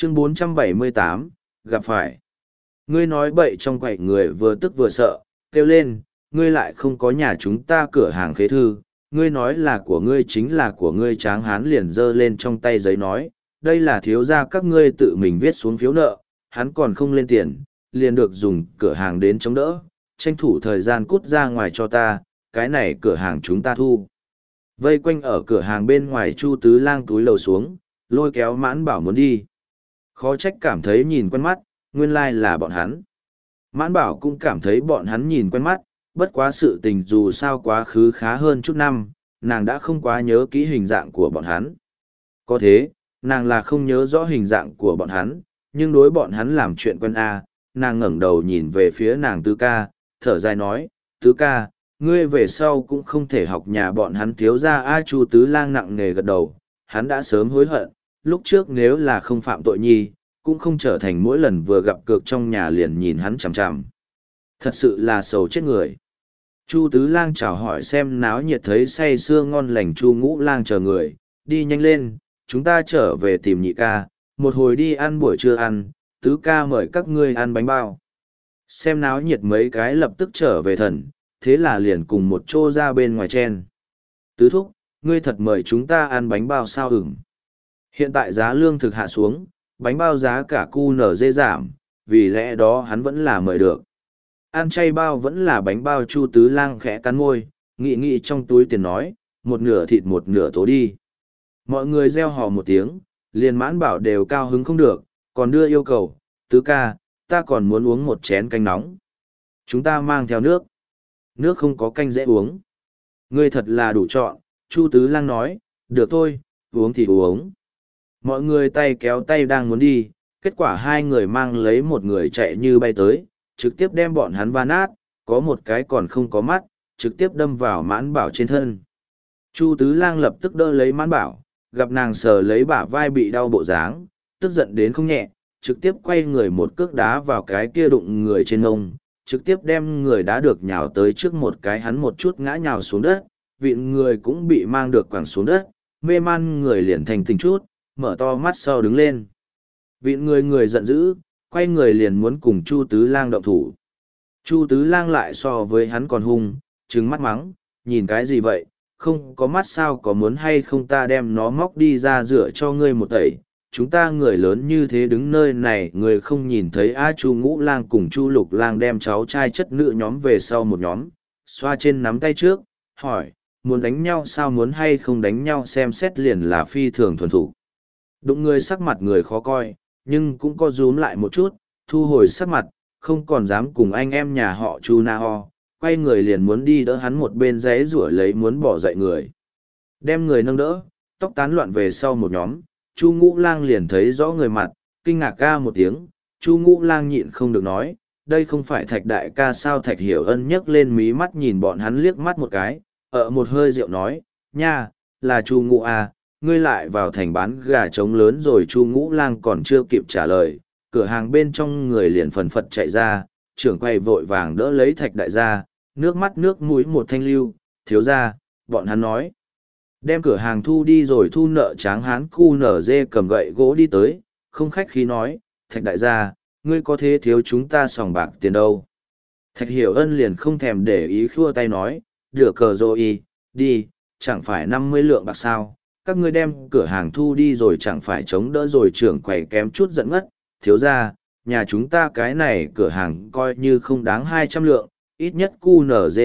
Chương 478, gặp phải. Ngươi nói bậy trong quậy người vừa tức vừa sợ, kêu lên, ngươi lại không có nhà chúng ta cửa hàng khế thư, ngươi nói là của ngươi chính là của ngươi. Tráng hán liền giơ lên trong tay giấy nói, đây là thiếu gia các ngươi tự mình viết xuống phiếu nợ, hắn còn không lên tiền, liền được dùng cửa hàng đến chống đỡ, tranh thủ thời gian cút ra ngoài cho ta, cái này cửa hàng chúng ta thu. Vây quanh ở cửa hàng bên ngoài Chu Tứ Lang túi lầu xuống, lôi kéo Mãn Bảo muốn đi. Khó trách cảm thấy nhìn quen mắt, nguyên lai là bọn hắn. Mãn Bảo cũng cảm thấy bọn hắn nhìn quen mắt, bất quá sự tình dù sao quá khứ khá hơn chút năm, nàng đã không quá nhớ kỹ hình dạng của bọn hắn. Có thế, nàng là không nhớ rõ hình dạng của bọn hắn, nhưng đối bọn hắn làm chuyện quen nàng ngẩng đầu nhìn về phía nàng Tứ ca, thở dài nói, Tứ ca, ngươi về sau cũng không thể học nhà bọn hắn thiếu ra Chu Tứ Lang nặng nề gật đầu, hắn đã sớm hối hận, lúc trước nếu là không phạm tội nhi, cũng không trở thành mỗi lần vừa gặp cược trong nhà liền nhìn hắn chằm chằm. Thật sự là sầu chết người. Chu Tứ Lang chào hỏi xem náo nhiệt thấy say sưa ngon lành Chu Ngũ Lang chờ người, đi nhanh lên, chúng ta trở về tìm nhị ca, một hồi đi ăn buổi trưa ăn, Tứ ca mời các ngươi ăn bánh bao. Xem náo nhiệt mấy cái lập tức trở về thần, thế là liền cùng một chỗ ra bên ngoài chen. Tứ thúc, ngươi thật mời chúng ta ăn bánh bao sao ửng. Hiện tại giá lương thực hạ xuống, bánh bao giá cả cu nở dê giảm, vì lẽ đó hắn vẫn là mời được. Ăn chay bao vẫn là bánh bao. Chu Tứ Lang khẽ cắn môi, nghĩ nghĩ trong túi tiền nói, một nửa thịt một nửa tố đi. Mọi người reo hò một tiếng, liền Mãn Bảo đều cao hứng không được, còn đưa yêu cầu, Tứ ca, ta còn muốn uống một chén canh nóng. Chúng ta mang theo nước. Nước không có canh dễ uống. Ngươi thật là đủ chọn, Chu Tứ Lang nói, được thôi, uống thì uống. Mọi người tay kéo tay đang muốn đi, kết quả hai người mang lấy một người chạy như bay tới, trực tiếp đem bọn hắn va nát, có một cái còn không có mắt, trực tiếp đâm vào Mãn Bảo trên thân. Chu Tứ Lang lập tức đỡ lấy Mãn Bảo, gặp nàng sờ lấy bả vai bị đau bộ dáng, tức giận đến không nhẹ, trực tiếp quay người một cước đá vào cái kia đụng người trên ngông, trực tiếp đem người đá được nhào tới trước một cái, hắn một chút ngã nhào xuống đất, vịn người cũng bị mang được quẳng xuống đất, mê man người liền thành tỉnh chút, mở to mắt sau đứng lên. Vịn người giận dữ, quay người liền muốn cùng Chu Tứ Lang động thủ. Chu Tứ Lang lại so với hắn còn hung, trừng mắt mắng, nhìn cái gì vậy, không có mắt sao, có muốn hay không ta đem nó móc đi ra rửa cho ngươi một tẩy. Chúng ta người lớn như thế đứng nơi này, người không nhìn thấy Chu Ngũ Lang cùng Chu Lục Lang đem cháu trai chất nữ nhóm về sau một nhóm, xoa trên nắm tay trước, hỏi, muốn đánh nhau sao, muốn hay không đánh nhau, xem xét liền là phi thường thuần thủ. Đụng người sắc mặt người khó coi, nhưng cũng có rúm lại một chút, thu hồi sắc mặt, không còn dám cùng anh em nhà họ Chu Na Ho, quay người liền muốn đi đỡ hắn, một bên giấy rủa lấy muốn bỏ dậy người. Đem người nâng đỡ, tóc tán loạn về sau một nhóm, Chu Ngũ Lang liền thấy rõ người mặt, kinh ngạc ca một tiếng, Chu Ngũ Lang nhịn không được nói, đây không phải Thạch đại ca sao. Thạch Hiểu Ân nhấc lên mí mắt nhìn bọn hắn liếc mắt một cái, một hơi rượu nói, nha, là Chu Ngũ ngươi lại vào thành bán gà trống lớn rồi. Chu Ngũ Lang còn chưa kịp trả lời, cửa hàng bên trong người liền phần phật chạy ra, trưởng quầy vội vàng đỡ lấy Thạch đại gia, nước mắt nước mũi một thanh lưu, thiếu gia, bọn hắn nói. Đem cửa hàng thu đi rồi. Thu nợ Tráng hán cu nở dê cầm gậy gỗ đi tới, không khách khí nói, Thạch đại gia, ngươi có thế thiếu chúng ta sòng bạc tiền đâu. Thạch Hiểu Ân liền không thèm để ý, khua tay nói, được cờ rồi đi, chẳng phải 50 lượng bạc sao, các ngươi đem cửa hàng thu đi rồi chẳng phải chống đỡ rồi. Trưởng quầy kém chút giận ngất, thiếu gia, nhà chúng ta cái này cửa hàng coi như không đáng 200 lượng, ít nhất QNZ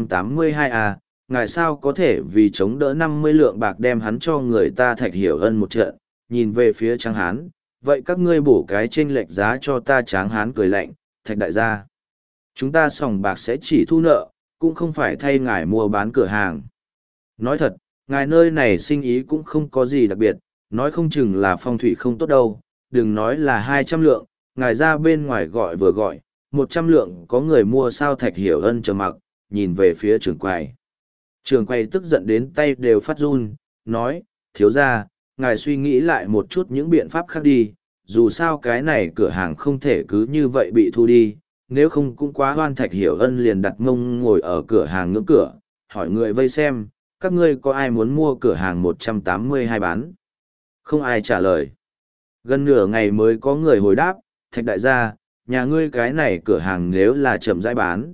182 ngài sao có thể vì chống đỡ 50 lượng bạc đem hắn cho người ta. Thạch Hiểu Ân một trận, nhìn về phía Tráng hán, vậy các ngươi bổ cái chênh lệch giá cho ta. Tráng hán cười lạnh, Thạch đại gia, chúng ta sòng bạc sẽ chỉ thu nợ, cũng không phải thay ngài mua bán cửa hàng. Nói thật, ngài nơi này sinh ý cũng không có gì đặc biệt, nói không chừng là phong thủy không tốt đâu, đừng nói là 200 lượng, ngài ra bên ngoài gọi vừa gọi, 100 lượng có người mua sao. Thạch Hiểu Ân trầm mặc, nhìn về phía trưởng quầy. Trưởng quầy tức giận đến tay đều phát run, nói, thiếu gia, ngài suy nghĩ lại một chút những biện pháp khác đi, dù sao cái này cửa hàng không thể cứ như vậy bị thu đi, nếu không cũng quá hoan. Thạch Hiểu Ân liền đặt mông ngồi ở cửa hàng ngưỡng cửa, hỏi người vây xem, các ngươi có ai muốn mua cửa hàng 182 bán? Không ai trả lời. Gần nửa ngày mới có người hồi đáp, Thạch đại gia, nhà ngươi cái này cửa hàng nếu là chậm rãi bán,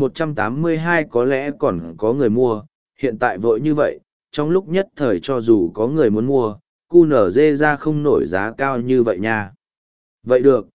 182 có lẽ còn có người mua, hiện tại vội như vậy, trong lúc nhất thời cho dù có người muốn mua, QNZ ra không nổi giá cao như vậy nha. Vậy được,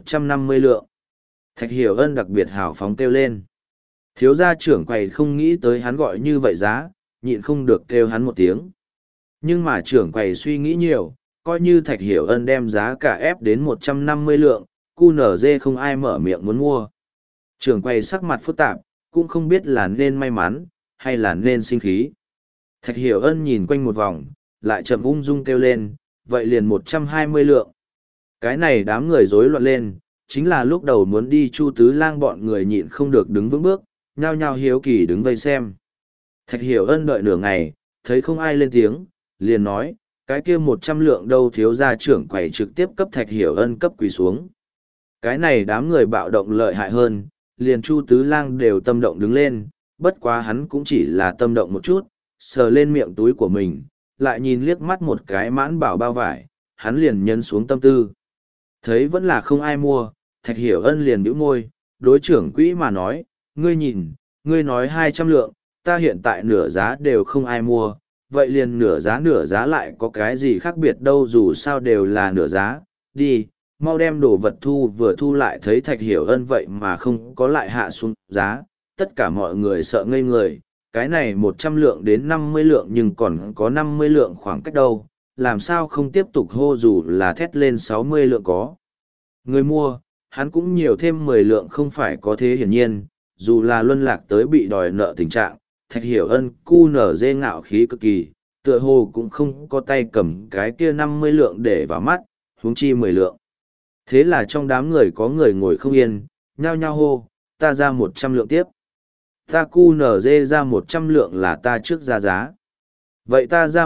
150 lượng. Thạch Hiểu Ân đặc biệt hào phóng kêu lên. Thiếu gia trưởng quầy không nghĩ tới hắn gọi như vậy giá, nhịn không được kêu hắn một tiếng. Nhưng mà trưởng quầy suy nghĩ nhiều, coi như Thạch Hiểu Ân đem giá cả ép đến 150 lượng, QNZ không ai mở miệng muốn mua. Trưởng quầy sắc mặt phức tạp, cũng không biết là nên may mắn, hay là nên sinh khí. Thạch Hiểu Ân nhìn quanh một vòng, lại chậm ung dung kêu lên, vậy liền 120 lượng. Cái này đám người rối loạn lên, chính là lúc đầu muốn đi Chu Tứ Lang bọn người nhịn không được đứng vững bước, nhao nhao hiếu kỳ đứng vây xem. Thạch Hiểu Ân đợi nửa ngày, thấy không ai lên tiếng, liền nói, cái kia 100 lượng đâu thiếu gia trưởng quầy trực tiếp cấp Thạch Hiểu Ân cấp quỳ xuống. Cái này đám người bạo động lợi hại hơn, liền Chu Tứ Lang đều tâm động đứng lên, bất quá hắn cũng chỉ là tâm động một chút, sờ lên miệng túi của mình, lại nhìn liếc mắt một cái mãn bảo bao vải, hắn liền nhấn xuống tâm tư. Thấy vẫn là không ai mua, Thạch Hiểu Ân liền bĩu môi, đối trưởng quỹ mà nói, ngươi nhìn, ngươi nói 200 lượng, ta hiện tại nửa giá đều không ai mua, vậy liền nửa giá lại có cái gì khác biệt đâu, dù sao đều là nửa giá, đi, mau đem đồ vật thu vừa thu lại. Thấy Thạch Hiểu Ân vậy mà không có lại hạ xuống giá, tất cả mọi người sợ ngây người, cái này 100 lượng đến 50 lượng nhưng còn có 50 lượng khoảng cách đâu, làm sao không tiếp tục hô dù là thét lên 60 lượng có. Người mua, hắn cũng nhiều thêm 10 lượng không phải có thế hiển nhiên, dù là luân lạc tới bị đòi nợ tình trạng, Thạch Hiểu Ân cu nở dê ngạo khí cực kỳ, tựa hồ cũng không có tay cầm cái kia 50 lượng để vào mắt, huống chi 10 lượng. Thế là trong đám người có người ngồi không yên, nhao nhao hô, ta ra 100 lượng tiếp. Ta cu nở dê ra 100 lượng là ta trước ra giá. Vậy ta ra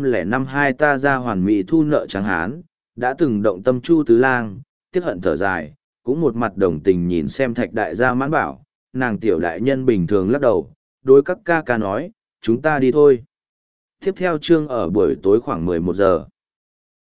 105 ta ra hoàn mỹ thu nợ trắng hán, đã từng động tâm Chu Tứ Lang, tiếc hận thở dài, cũng một mặt đồng tình nhìn xem Thạch đại gia mãn bảo, nàng tiểu đại nhân bình thường lắc đầu, đối các ca ca nói, chúng ta đi thôi. Tiếp theo chương ở buổi tối khoảng 11 giờ.